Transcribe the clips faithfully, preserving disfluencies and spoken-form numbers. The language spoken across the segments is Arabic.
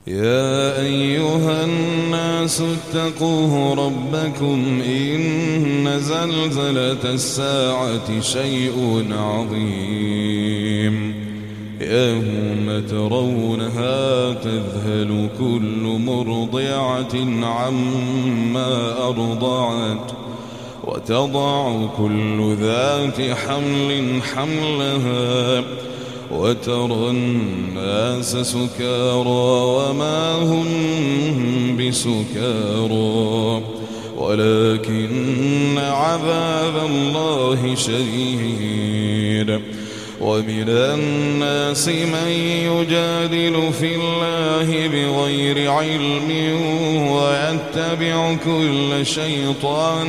يا أيها الناس اتقوا ربكم إن زلزلة الساعة شيء عظيم يوم ترونها تذهل كل مرضعة عما أرضعت وتضع كل ذات حمل حملها وترى الناس سكارى وما هم بسكارى ولكن عذاب الله شديد. ومن الناس من يجادل في الله بغير علم ويتبع كل شيطان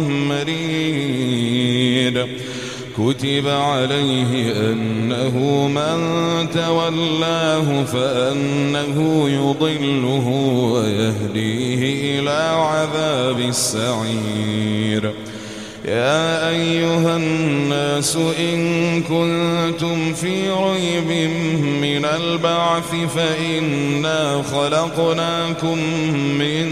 مريد. كتب عليه أنه من تولاه فأنه يضله ويهديه إلى عذاب السعير. يا أيها الناس إن كنتم في ريب من البعث فإنا خلقناكم من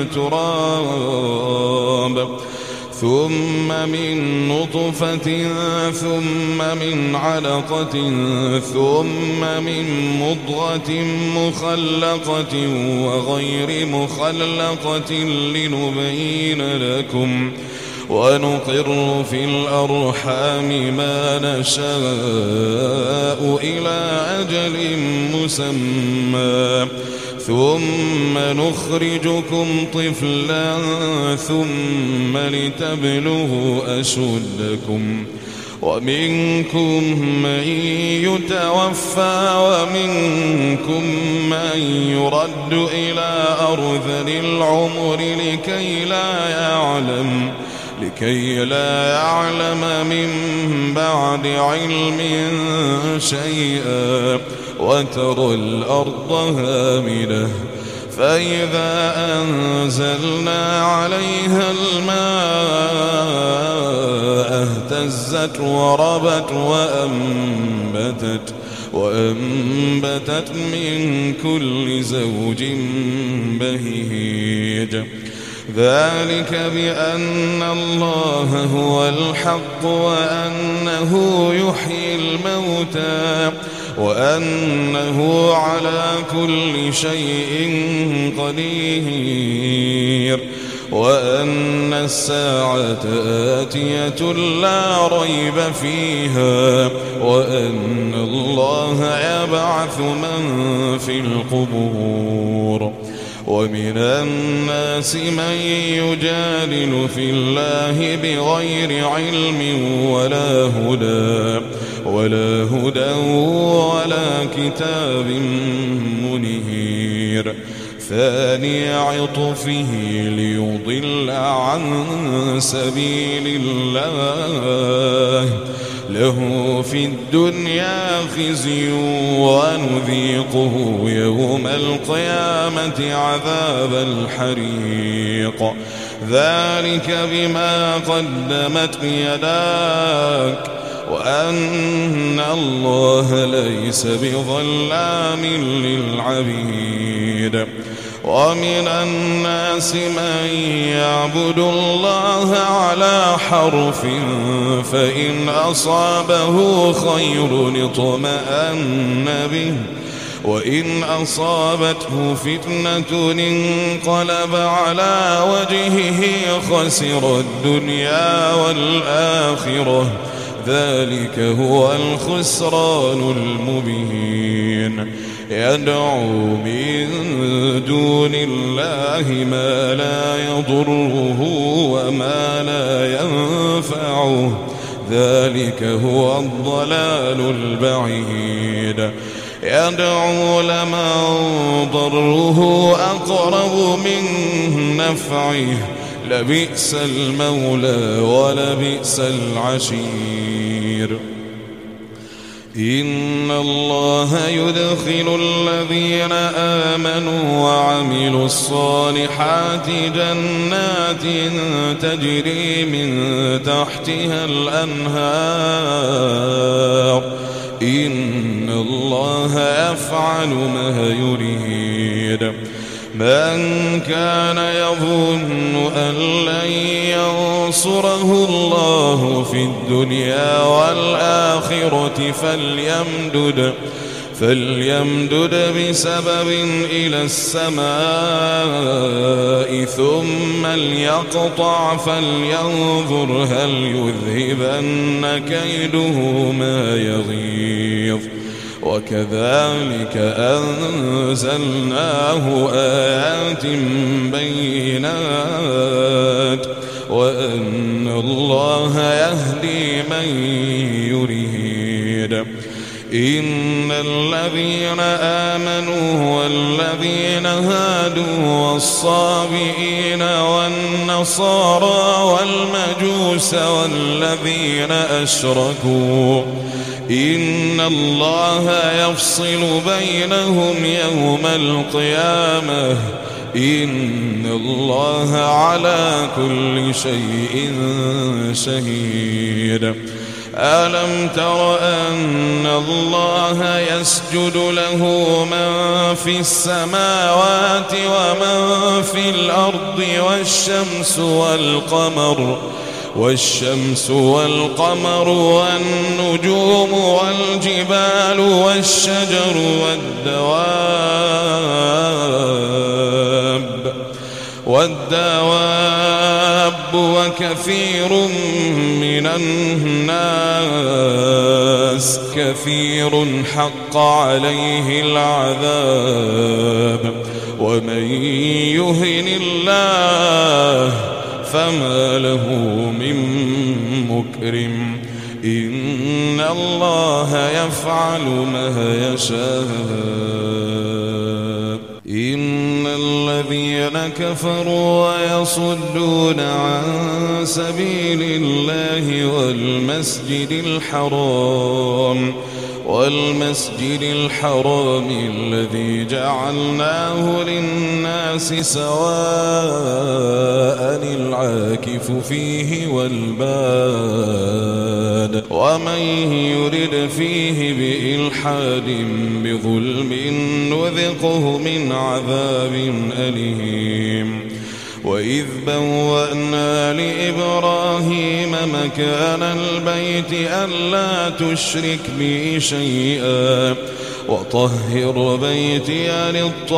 تراب ثم من نطفة ثم من علقة ثم من مضغة مخلقة وغير مخلقة لنبين لكم ونقر في الأرحام ما نشاء إلى أجل مسمى ثم نخرجكم طفلا ثم لتبلغوا أشدكم ومنكم من يتوفى ومنكم من يرد إلى أرذل العمر لكي لا يعلم لكي لا يعلم من بعد علم شيئا وترى الأرض هامدة فإذا أنزلنا عليها الماء اهتزت وربت وأنبتت وأنبتت من كل زوج بهيج. ذلك بأن الله هو الحق وأنه يحيي الموتى وأنه على كل شيء قدير وأن الساعة آتية لا ريب فيها وأن الله يبعث من في القبور. ومن الناس من يجادل في الله بغير علم ولا هدى ولا هدى ولا كتاب منير. ثاني عطفه ليضل عن سبيل الله له في الدنيا خزي ونذيقه يوم القيامة عذاب الحريق. ذلك بما قدمت يداك وأن الله ليس بظلام للعبيد. ومن الناس من يعبد الله على حرف فإن أصابه خير اطمأن به وإن أصابته فتنة انقلب على وجهه خسر الدنيا والآخرة ذلك هو الخسران المبين. يدعو من دون الله ما لا يضره وما لا ينفعه ذلك هو الضلال البعيد. يدعو لمن ضره أقرب من نفعه لبئس المولى ولبئس العشير. إن الله يدخل الذين آمنوا وعملوا الصالحات جنات تجري من تحتها الأنهار إن الله يفعل ما يريد من كان يظن أن لن ينصره الله في الدنيا والآخرة فليمدد فليمدد بسبب إلى السماء ثم ليقطع فلينظر هل يذهبن كيده ما يغيظ وكذلك أنزلناه آيات بينات وأن الله يهدي من يريد إن الذين آمنوا والذين هادوا والصابئين والنصارى والمجوس والذين أشركوا إن الله يفصل بينهم يوم القيامة إن الله على كل شيء شهيد ألم تر أن الله يسجد له من في السماوات ومن في الأرض والشمس والقمر والشمس والقمر والنجوم والجبال والشجر والدواب والدواب وكثير من الناس كثير حق عليه العذاب ومن يهن الله فما له من مكرم إن الله يفعل ما يشاء إن الذين كفروا ويصدون عن سبيل الله والمسجد الحرام والمسجد الحرام الذي جعلناه للناس سواء العاكف فيه والباد ومن يرد فيه بإلحاد بظلم نذقه من عذاب أليم وإذ بوأنا لإبراهيم مكان البيت ألا تشرك بي شيئا وطهر بيتي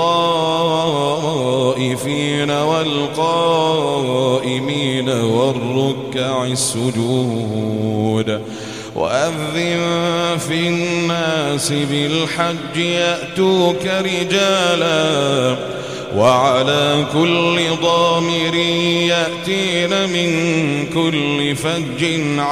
للطائفين والقائمين والركع السجود وأذن في الناس بالحج يأتوك رجالا وعلى كل ضامر يأتين من كل فج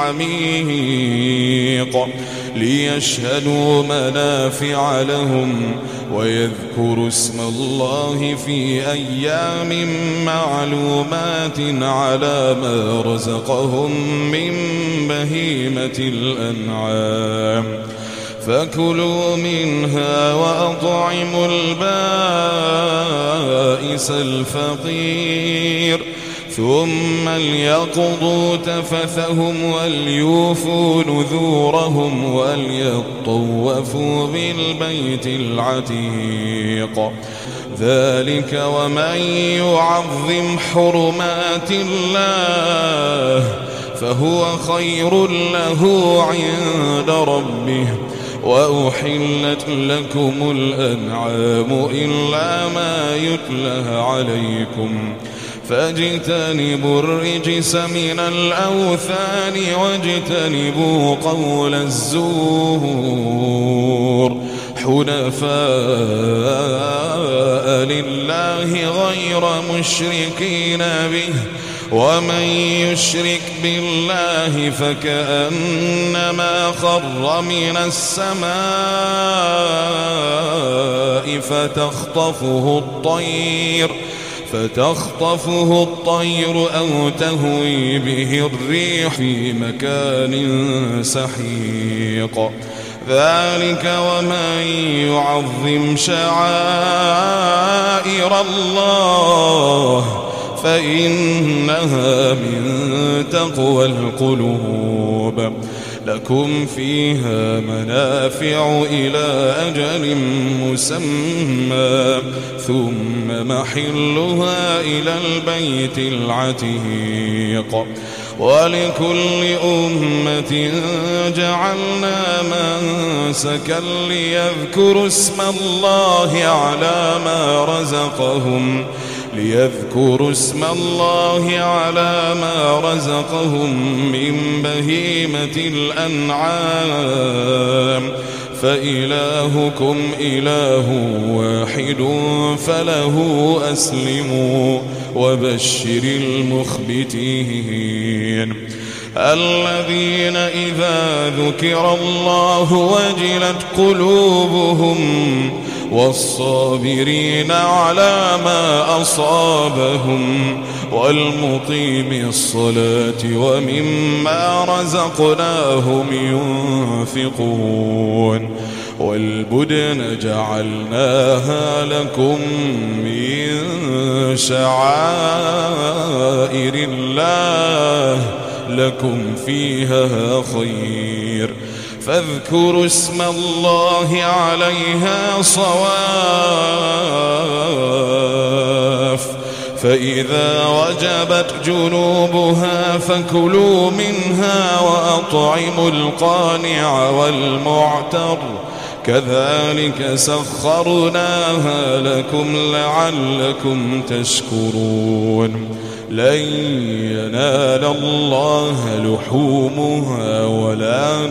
عميق ليشهدوا منافع لهم ويذكروا اسم الله في أيام معلومات على ما رزقهم من بهيمة الأنعام فكلوا منها وأطعموا البائس الفقير ثم ليقضوا تفثهم وليوفوا نذورهم وليطوفوا بالبيت العتيق ذلك ومن يعظم حرمات الله فهو خير له عند ربه وأحلت لكم الأنعام إلا ما يتلى عليكم فاجتنبوا الرجس من الأوثان واجتنبوا قول الزور حنفاء لله غير مشركين به ومن يشرك بالله فكأنما خر من السماء فتخطفه الطير فتخطفه الطير أو تهوي به الريح في مكان سحيق ذلك ومن يعظم شعائر الله فإنها من تقوى القلوب. لكم فيها منافع إلى أجل مسمى ثم محلها إلى البيت العتيق. ولكل أمة جعلنا منسكا ليذكروا اسم الله على ما رزقهم ليذكروا اسم الله على ما رزقهم من بهيمة الأنعام فإلهكم إله واحد فله أسلموا وبشر المخبتين الذين إذا ذكر الله وجلت قلوبهم والصابرين على ما أصابهم والمقيم الصلاة ومما رزقناهم ينفقون والبدن جعلناها لكم من شعائر الله لكم فيها خير فاذكروا اسم الله عليها صواف فإذا وجبت جنوبها فكلوا منها وأطعموا القانع والمعتر كذلك سخرناها لكم لعلكم تشكرون لن ينال الله لحومها ولا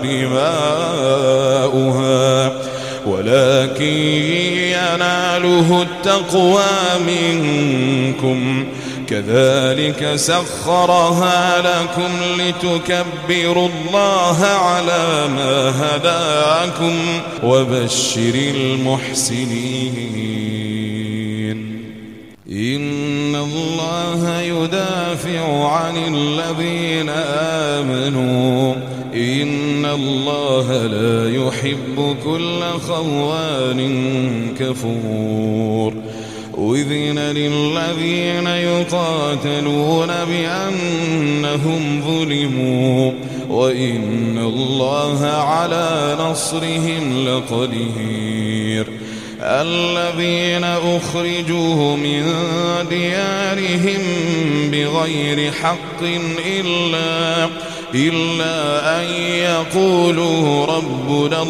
دماؤها ولكن يناله التقوى منكم كذلك سخرها لكم لتكبروا الله على ما هداكم وبشر المحسنين إن الله يدافع عن الذين آمنوا إن الله لا يحب كل خوان كفور أذن للذين يقاتلون بأنهم ظلموا وإن الله على نصرهم لقدير الذين أخرجوا من ديارهم بغير حق إلا إلا أن يقولوا ربنا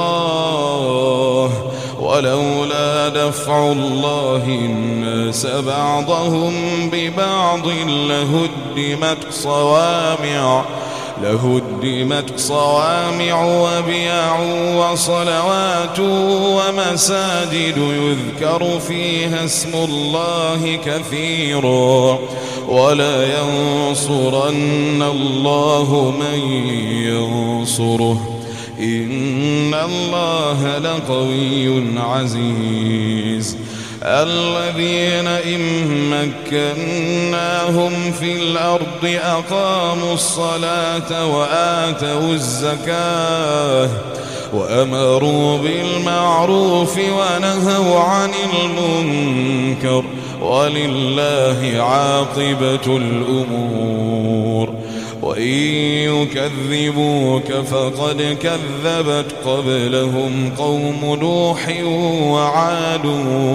الله ولولا دفع الله الناس بعضهم ببعض لهدمت صوامع لهدمت صوامع وبيع وصلوات ومساجد يذكر فيها اسم الله كثيرا ولا ينصرن الله من ينصره إن الله لقوي عزيز الذين إن مكناهم في الأرض أقاموا الصلاة وآتوا الزكاة وأمروا بالمعروف ونهوا عن المنكر ولله عاقبة الأمور وإن يكذبوك فقد كذبت قبلهم قوم نوح وعاد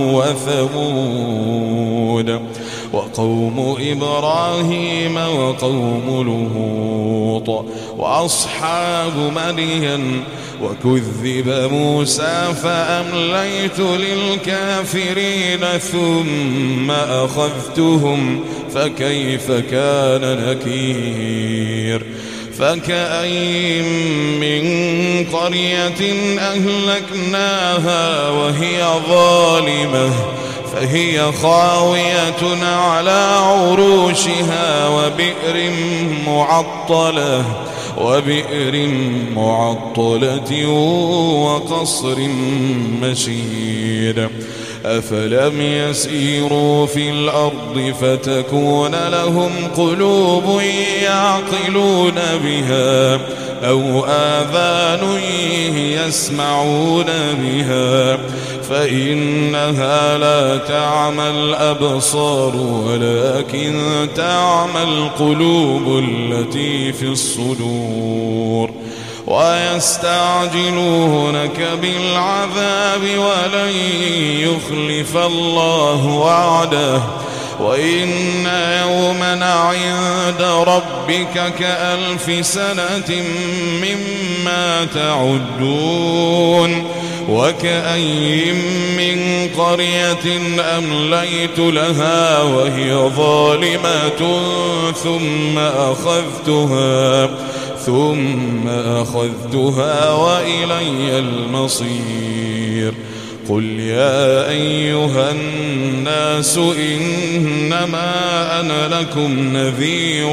وثمود وقوم إبراهيم وقوم لوط وأصحاب مدين وكذب موسى فأمليت للكافرين ثم أخذتهم فكيف كان نكير فكأين من قرية أهلكناها وهي ظالمة فهي خاوية على عروشها وبئر معطلة وبئر معطلة وقصر مشيد أفلم يسيروا في الأرض فتكون لهم قلوب يعقلون بها أو آذان يسمعون بها فإنها لا تعمى الأبصار ولكن تعمى القلوب التي في الصدور. ويستعجلونك بالعذاب ولن يخلف الله وعده وإن يوما عند ربك كألف سنة مما تعدون. وكأي من قرية أمليت لها وهي ظالمة ثم أخذتها ثم أخذتها وإلي المصير. قل يا أيها الناس إنما أنا لكم نذير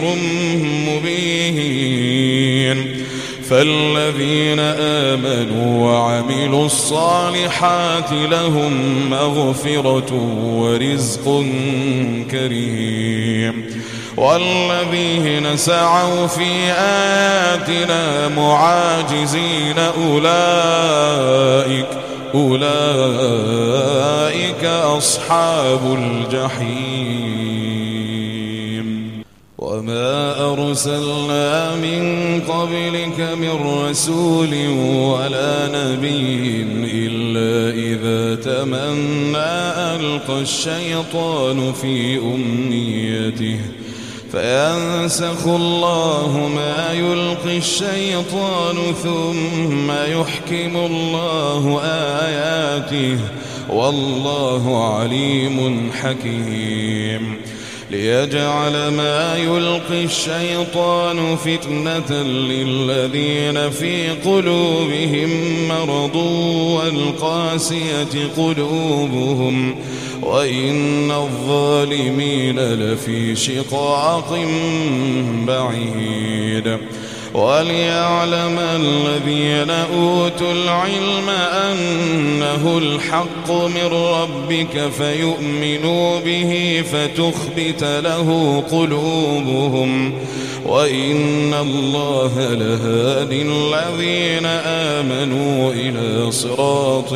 مبين. فالذين آمنوا وعملوا الصالحات لهم مغفرة ورزق كريم. والذين سعوا في آياتنا معاجزين أولئك أولئك أصحاب الجحيم. وما أرسلنا من قبلك من رسول ولا نبي إلا إذا تمنى ألقى الشيطان في أمنيته فينسخ الله ما يلقي الشيطان ثم يحكم الله آياته والله عليم حكيم. ليجعل ما يلقي الشيطان فتنة للذين في قلوبهم مرض والقاسية قلوبهم وإن الظالمين لفي شقاق بعيد. وليعلم الذين أوتوا العلم أنه الحق من ربك فيؤمنوا به فتخبت له قلوبهم وإن الله لهادي الذين آمنوا إلى صراط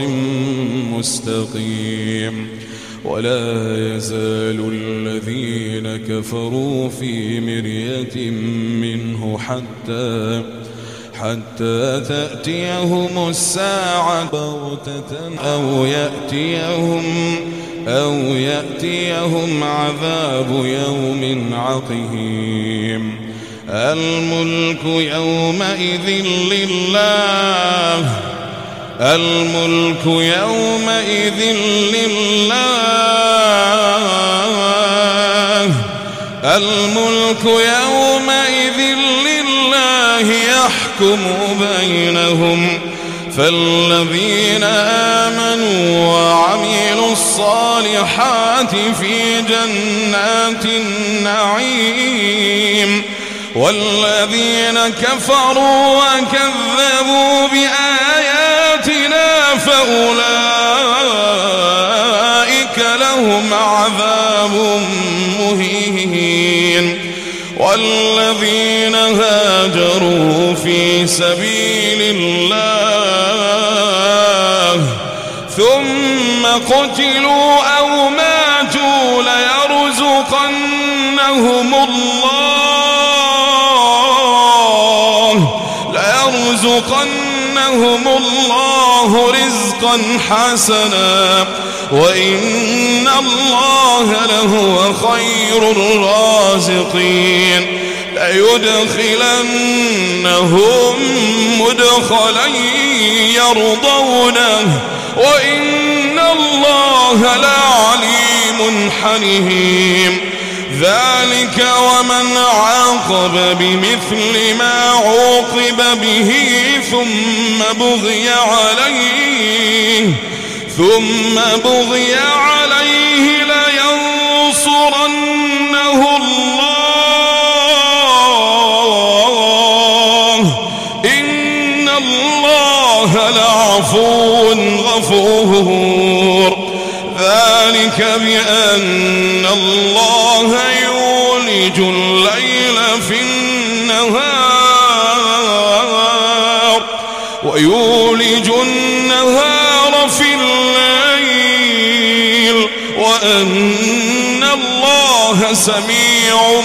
مستقيم. ولا يزال الذين كفروا في مرية منه حتى حتى تأتيهم الساعة بغتة أو يأتيهم أو يأتيهم عذاب يوم عقيم. الملك يومئذ لله الملك يومئذ لله الملك يومئذ لله يحكم بينهم. فالذين آمنوا وعملوا الصالحات في جنات النعيم والذين كفروا وكذبوا بآياتنا فأولئك لهم عذاب مهين. والذين هاجروا في سبيل الله ثم قتلوا أو ماتوا ليرزقنهم الله ليرزقنهم الله رزقا حسنا وإن الله لهو خير الرازقين. ليدخلنهم مدخلا يرضونه وإن الله لعليم حليم. ذلك ومن عاقب بمثل ما عوقب به ثم بغي عليه ثم بغي عليه لينصرنه الله إن الله لعفو غفور. ذلك بأن الله يولج الليل في النهار إن الله سميع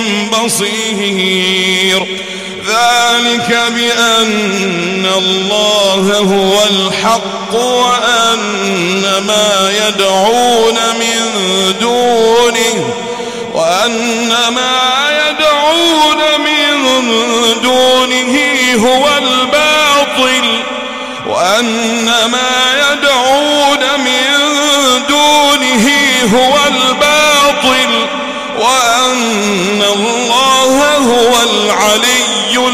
بصير ذلك بأن الله هو الحق وأن ما يدعون من دونه وأن ما يدعون من دونه هو الباطل وأن ما يدعون من دونه هو الباطل وأن الله هو العلي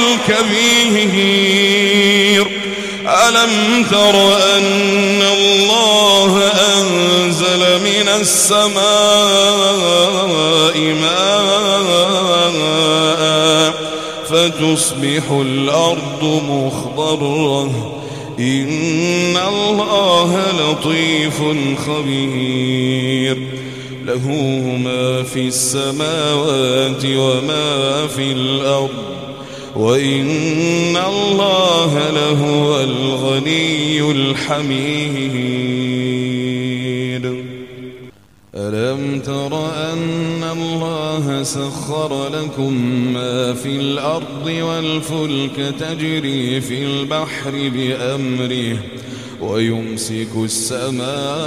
الكبير ألم تر أن الله أنزل من السماء ماء فتصبح الأرض مخضرة إن الله لطيف خبير له ما في السماوات وما في الأرض وإن الله لهو الغني الحميد ألم تر أن الله سخر لكم ما في الأرض والفلك تجري في البحر بأمره ويمسك السماء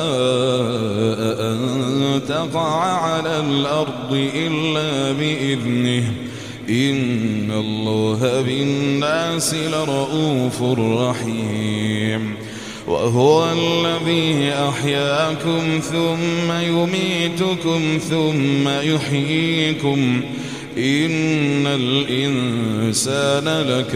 أن تقع على الأرض إلا بإذنه إن الله بالناس لرؤوف رحيم وهو الذي أحياكم ثم يميتكم ثم يحييكم إن الإنسان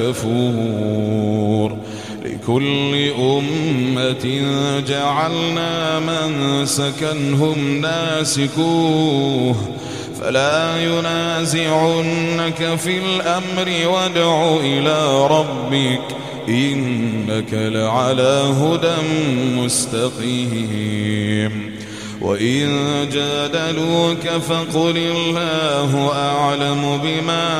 لكفور لكل أمة جعلنا منسكا هم ناسكوه فلا ينازعنك في الأمر وادع إلى ربك إنك لعلى هدى مستقيم وإن جادلوك فقل الله أعلم بما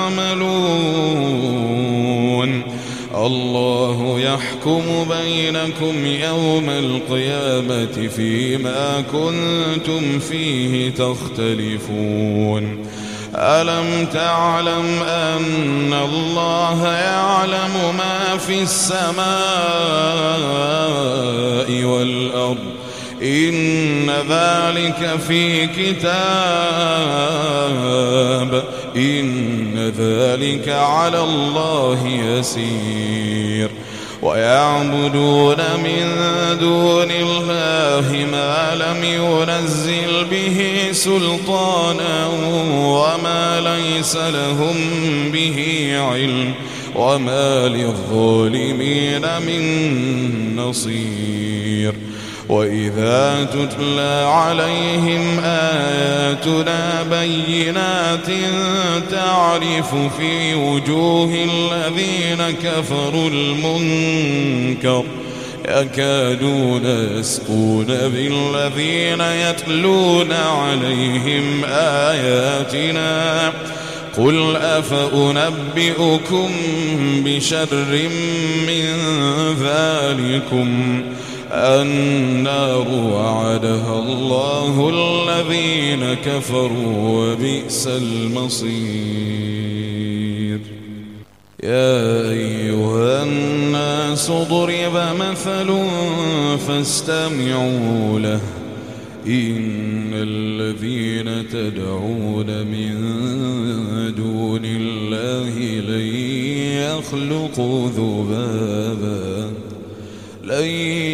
تعملون الله يحكم بينكم يوم القيامة فيما كنتم فيه تختلفون ألم تعلم أن الله يعلم ما في السماء والأرض إن ذلك في كتاب إن ذلك على الله يسير ويعبدون من دون الله ما لم ينزل به سلطانا وما ليس لهم به علم وما للظالمين من نصير وإذا تتلى عليهم آياتنا بينات تعرف في وجوه الذين كفروا المنكر يكادون يسقون بالذين يتلون عليهم آياتنا قل أفأنبئكم بشر من ذلكم النار وعدها الله الذين كفروا وبئس المصير يا أيها الناس ضرب مثل فاستمعوا له إن الذين تدعون من دون الله لن يخلقوا ذبابا لن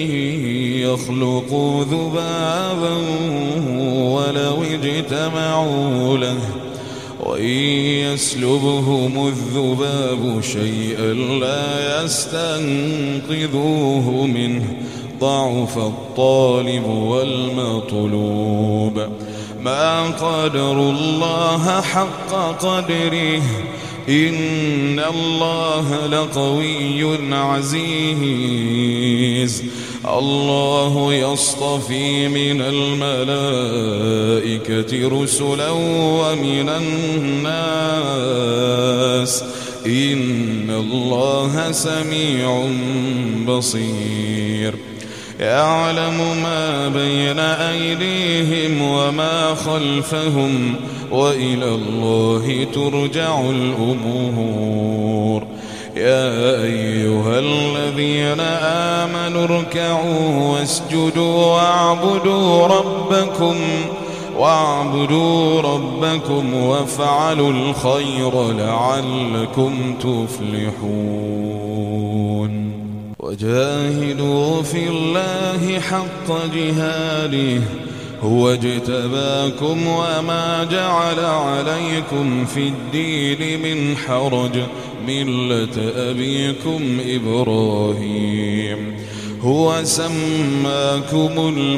يخلقوا ذبابا ولو اجتمعوا له وإن يسلبهم الذباب شيئا لا يستنقذوه منه ضعف الطالب والمطلوب ما قدر الله حق قدره إن الله لقوي عزيز الله يصطفي من الملائكة رسلا ومن الناس إن الله سميع بصير يعلم ما بين أيديهم وما خلفهم وإلى الله ترجع الأمور يا أيها الذين آمنوا اركعوا واسجدوا واعبدوا ربكم واعبدوا ربكم وافعلوا الخير لعلكم تفلحون وجاهدوا في الله حق جهاده هو اجتباكم وما جعل عليكم في الدين من حرج ملة أبيكم إبراهيم هو سماكم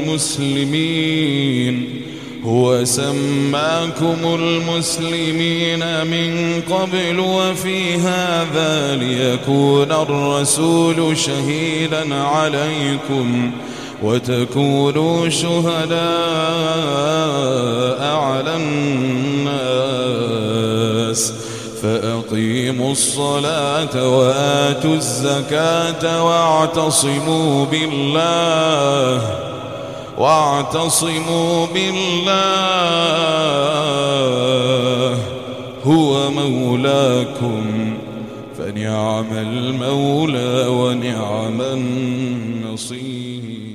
المسلمين هو سماكم المسلمين من قبل وفي هذا ليكون الرسول شهيدا عليكم وتكونوا شهداء على الناس فأقيموا الصلاة وآتوا الزكاة واعتصموا بالله واعتصموا بالله هو مولاكم فنعم المولى ونعم النصير.